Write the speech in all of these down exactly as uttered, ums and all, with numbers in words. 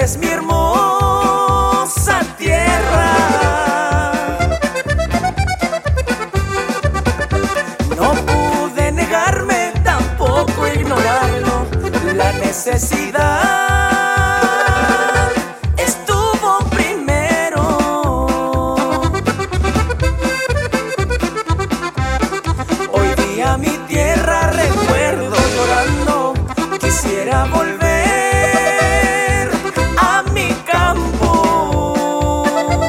darles mi hermosa tierra. No pude negarme, tampoco ignorarlo. La necesidad estuvo primero. Hoy día mi tierra recuerdo llorando. Quisiera volver a mi campo.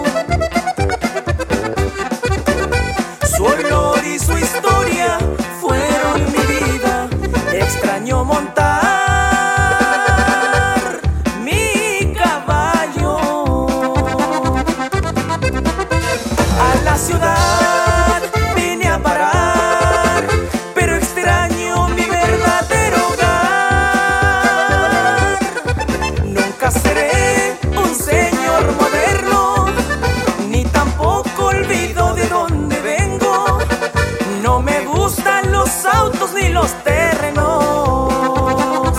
Su olor y su historia fueron mi vida. Extraño montar mi caballo. A la ciudad vine a parar, pero extraño mi verdadero hogar. Nunca seré un señor moderno, ni tampoco olvido de dónde vengo. No me gustan los autos ni los terrenos.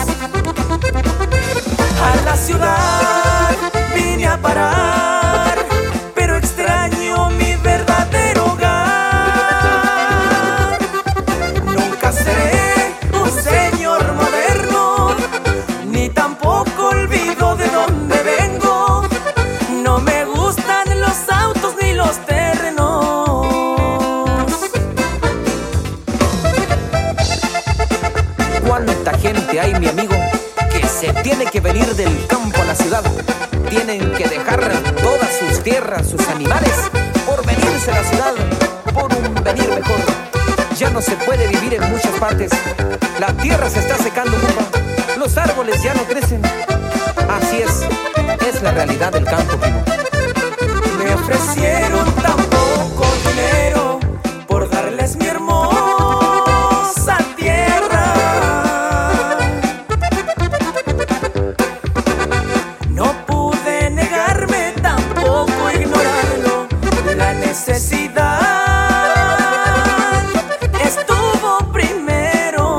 A la ciudad vine a parar, pero extraño mi verdadero hogar. Nunca seré un señor moderno, ni tampoco olvido de dónde vengo. No me gustan los autos ni los terrenos. ¿Cuánta gente hay, mi amigo, que se tiene que venir del campo a la ciudad? Tienen que dejar todas sus tierras, sus animales, por venirse a la ciudad, por un venir mejor. Ya no se puede vivir en muchas partes. La tierra se está secando, compa. Los árboles ya no crecen. Así es, es la realidad del campo, primo. Me ofrecieron tan poco dinero por darles mi hermosa tierra. No pude negarme, tampoco ignorarlo. La necesidad estuvo primero.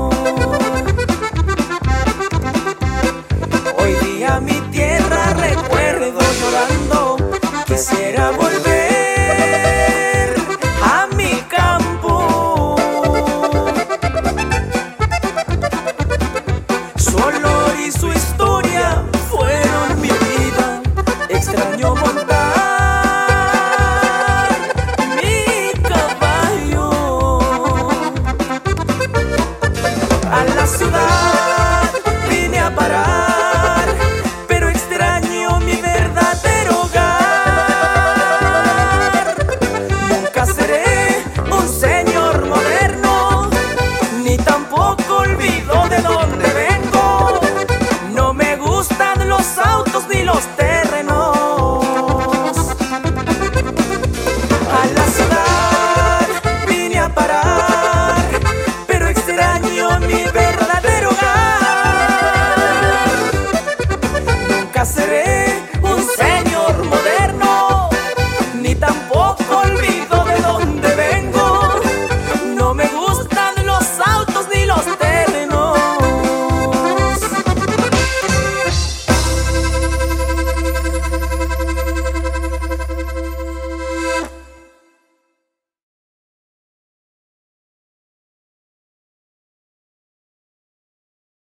Hoy día mi tierra recuerdo llorando. Quisiera volver a mi campo. Su olor y su historia fueron mi vida. Extraño montar mi caballo. A la ciudad vine a parar, pero extraño mi verdadero hogar. Nunca seré un señor moderno, ni tampoco olvido de dónde vengo. No me gustan los autos ni los terrenos. A la ciudad vine a parar, pero extraño mi verdadero hogar. Nunca seré